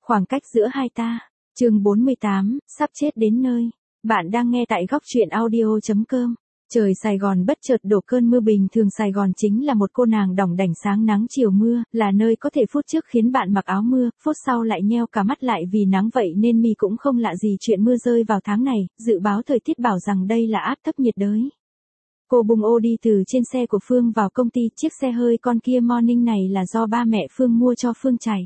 Khoảng cách giữa hai ta. Chương 48, sắp chết đến nơi. Bạn đang nghe tại góc truyện audio.com. Trời Sài Gòn bất chợt đổ cơn mưa. Bình thường Sài Gòn chính là một cô nàng đỏng đảnh sáng nắng chiều mưa, là nơi có thể phút trước khiến bạn mặc áo mưa, phút sau lại nheo cả mắt lại vì nắng, vậy nên My cũng không lạ gì chuyện mưa rơi vào tháng này. Dự báo thời tiết bảo rằng đây là áp thấp nhiệt đới. Cô bung ô đi từ trên xe của Phương vào công ty. Chiếc xe hơi con Kia Morning này là do ba mẹ Phương mua cho Phương chạy.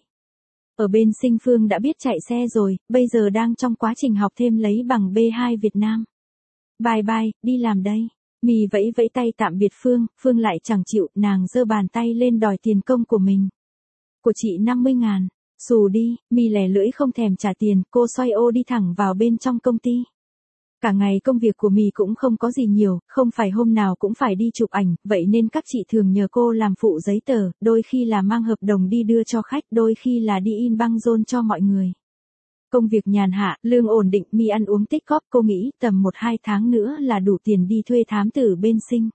Ở bên Sinh Phương đã biết chạy xe rồi, bây giờ đang trong quá trình học thêm lấy bằng B2 Việt Nam. Bye bye, đi làm đây. My vẫy vẫy tay tạm biệt Phương, Phương lại chẳng chịu, nàng giơ bàn tay lên đòi tiền công của mình. Của chị 50.000, xù đi. My lè lưỡi không thèm trả tiền, cô xoay ô đi thẳng vào bên trong công ty. Cả ngày công việc của My cũng không có gì nhiều, không phải hôm nào cũng phải đi chụp ảnh, vậy nên các chị thường nhờ cô làm phụ giấy tờ, đôi khi là mang hợp đồng đi đưa cho khách, đôi khi là đi in băng rôn cho mọi người. Công việc nhàn hạ, lương ổn định, My ăn uống tích cóp, cô nghĩ tầm 1-2 tháng nữa là đủ tiền đi thuê thám tử bên Sinh.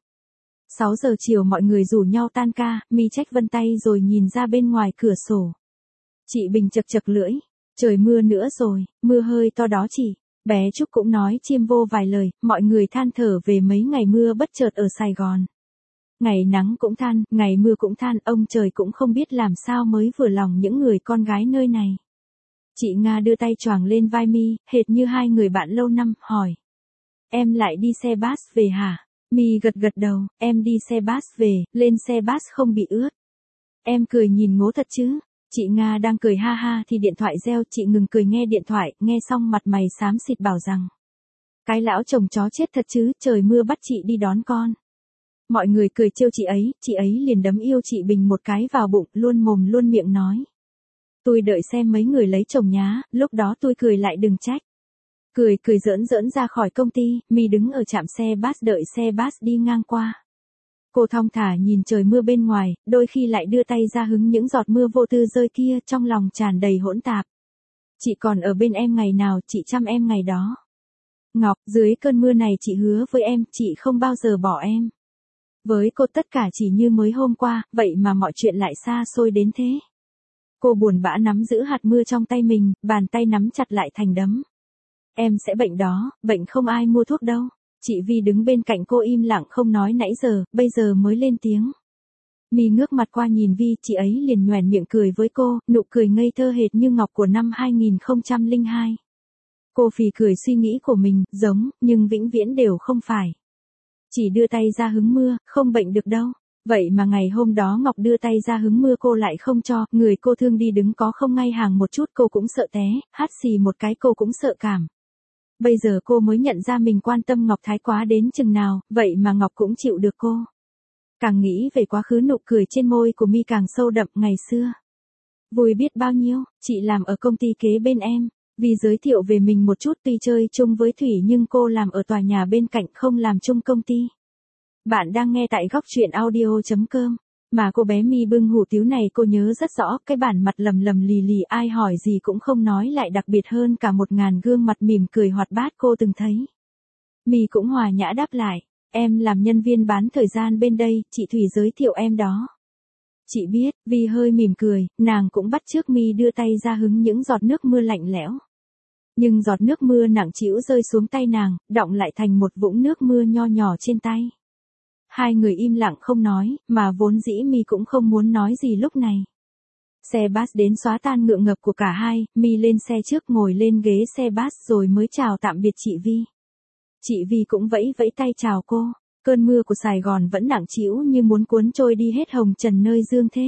6 giờ chiều mọi người rủ nhau tan ca, My chách vân tay rồi nhìn ra bên ngoài cửa sổ. Chị Bình chật chật lưỡi, trời mưa nữa rồi, mưa hơi to đó chị. Bé Trúc cũng nói chiêm vô vài lời, mọi người than thở về mấy ngày mưa bất chợt ở Sài Gòn. Ngày nắng cũng than, ngày mưa cũng than, ông trời cũng không biết làm sao mới vừa lòng những người con gái nơi này. Chị Nga đưa tay choàng lên vai My, hệt như hai người bạn lâu năm, hỏi. Em lại đi xe bus về hả? My gật gật đầu, em đi xe bus về, lên xe bus không bị ướt. Em cười nhìn ngố thật chứ. Chị Nga đang cười ha ha thì điện thoại reo, chị ngừng cười nghe điện thoại, nghe xong mặt mày xám xịt bảo rằng. Cái lão chồng chó chết thật chứ, trời mưa bắt chị đi đón con. Mọi người cười trêu chị ấy liền đấm yêu chị Bình một cái vào bụng, luôn mồm luôn miệng nói. Tôi đợi xem mấy người lấy chồng nhá, lúc đó tôi cười lại đừng trách. Cười giỡn giỡn ra khỏi công ty, My đứng ở trạm xe bus đợi xe bus đi ngang qua. Cô thong thả nhìn trời mưa bên ngoài, đôi khi lại đưa tay ra hứng những giọt mưa vô tư rơi kia, trong lòng tràn đầy hỗn tạp. Chị còn ở bên em ngày nào, chị chăm em ngày đó. Ngọc, dưới cơn mưa này chị hứa với em, chị không bao giờ bỏ em. Với cô tất cả chỉ như mới hôm qua, vậy mà mọi chuyện lại xa xôi đến thế. Cô buồn bã nắm giữ hạt mưa trong tay mình, bàn tay nắm chặt lại thành đấm. Em sẽ bệnh đó, bệnh không ai mua thuốc đâu. Chị Vi đứng bên cạnh cô im lặng không nói nãy giờ, bây giờ mới lên tiếng. My ngước mặt qua nhìn Vi, chị ấy liền nhoẻn miệng cười với cô, nụ cười ngây thơ hệt như Ngọc của năm 2002. Cô phì cười suy nghĩ của mình, giống, nhưng vĩnh viễn đều không phải. Chỉ đưa tay ra hứng mưa, không bệnh được đâu. Vậy mà ngày hôm đó Ngọc đưa tay ra hứng mưa cô lại không cho, người cô thương đi đứng có không ngay hàng một chút cô cũng sợ té, hắt xì một cái cô cũng sợ cảm. Bây giờ cô mới nhận ra mình quan tâm Ngọc thái quá đến chừng nào, vậy mà Ngọc cũng chịu được cô. Càng nghĩ về quá khứ nụ cười trên môi của My càng sâu đậm ngày xưa. Vui biết bao nhiêu, chị làm ở công ty kế bên em. Vì giới thiệu về mình một chút, tuy chơi chung với Thủy nhưng cô làm ở tòa nhà bên cạnh không làm chung công ty. Bạn đang nghe tại góc truyện audio.com. Mà cô bé My bưng hủ tiếu này cô nhớ rất rõ, cái bản mặt lầm lầm lì lì ai hỏi gì cũng không nói lại đặc biệt hơn cả 1000 gương mặt mỉm cười hoạt bát cô từng thấy. My cũng hòa nhã đáp lại, em làm nhân viên bán thời gian bên đây, chị Thủy giới thiệu em đó. Chị biết, Vi hơi mỉm cười, nàng cũng bắt chước My đưa tay ra hứng những giọt nước mưa lạnh lẽo. Nhưng giọt nước mưa nặng trĩu rơi xuống tay nàng, đọng lại thành một vũng nước mưa nho nhỏ trên tay. Hai người im lặng không nói, mà vốn dĩ My cũng không muốn nói gì lúc này. Xe bus đến xóa tan ngượng ngập của cả hai, My lên xe trước ngồi lên ghế xe bus rồi mới chào tạm biệt chị Vi. Chị Vi cũng vẫy vẫy tay chào cô. Cơn mưa của Sài Gòn vẫn nặng trĩu như muốn cuốn trôi đi hết hồng trần nơi dương thế.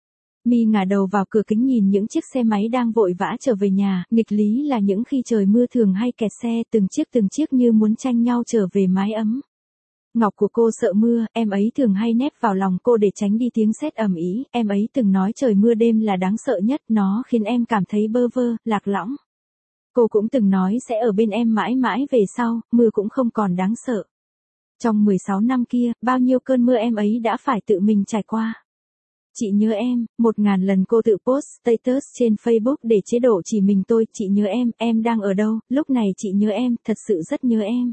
My ngả đầu vào cửa kính nhìn những chiếc xe máy đang vội vã trở về nhà, nghịch lý là những khi trời mưa thường hay kẹt xe từng chiếc như muốn tranh nhau trở về mái ấm. Ngọc của cô sợ mưa, em ấy thường hay nép vào lòng cô để tránh đi tiếng sét ầm ĩ, em ấy từng nói trời mưa đêm là đáng sợ nhất, nó khiến em cảm thấy bơ vơ, lạc lõng. Cô cũng từng nói sẽ ở bên em mãi mãi về sau, mưa cũng không còn đáng sợ. Trong 16 năm kia, bao nhiêu cơn mưa em ấy đã phải tự mình trải qua. Chị nhớ em, 1000 lần cô tự post status trên Facebook để chế độ chỉ mình tôi, chị nhớ em đang ở đâu, lúc này chị nhớ em, thật sự rất nhớ em.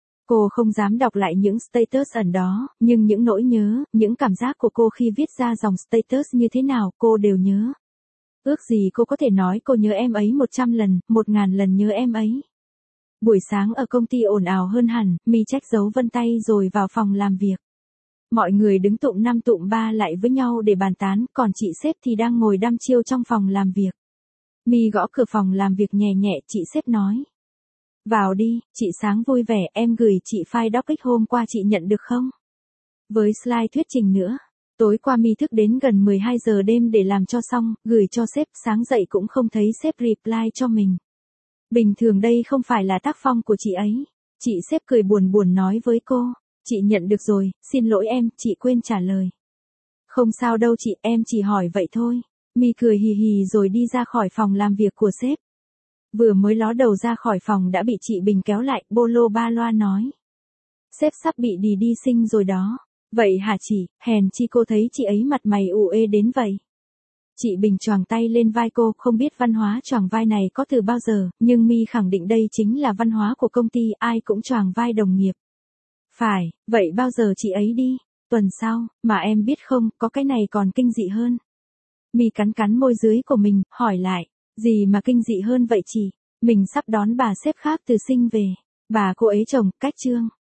Cô không dám đọc lại những status ẩn đó, nhưng những nỗi nhớ, những cảm giác của cô khi viết ra dòng status như thế nào cô đều nhớ. Ước gì cô có thể nói cô nhớ em ấy 100 lần, 1000 lần nhớ em ấy. Buổi sáng ở công ty ồn ào hơn hẳn, My check dấu vân tay rồi vào phòng làm việc. Mọi người đứng tụm năm tụm ba lại với nhau để bàn tán, còn chị sếp thì đang ngồi đăm chiêu trong phòng làm việc. My gõ cửa phòng làm việc nhẹ nhẹ, chị sếp nói. Vào đi, chị Sáng vui vẻ, em gửi chị file doc hôm qua chị nhận được không? Với slide thuyết trình nữa. Tối qua My thức đến gần 12 giờ đêm để làm cho xong, gửi cho sếp, sáng dậy cũng không thấy sếp reply cho mình. Bình thường đây không phải là tác phong của chị ấy. Chị sếp cười buồn buồn nói với cô. Chị nhận được rồi, xin lỗi em, chị quên trả lời. Không sao đâu chị, em chỉ hỏi vậy thôi. My cười hì hì rồi đi ra khỏi phòng làm việc của sếp. Vừa mới ló đầu ra khỏi phòng đã bị chị Bình kéo lại, bô lô ba loa nói. Sếp sắp bị đi sinh rồi đó. Vậy hả chị, hèn chi cô thấy chị ấy mặt mày ủ ê đến vậy. Chị Bình choàng tay lên vai cô, không biết văn hóa choàng vai này có từ bao giờ, nhưng My khẳng định đây chính là văn hóa của công ty, ai cũng choàng vai đồng nghiệp. Phải, vậy bao giờ chị ấy đi? Tuần sau, mà em biết không, có cái này còn kinh dị hơn. My cắn cắn môi dưới của mình, hỏi lại, gì mà kinh dị hơn vậy chị? Mình sắp đón bà sếp khác từ sinh về. Bà cô ấy chồng, cách Trương.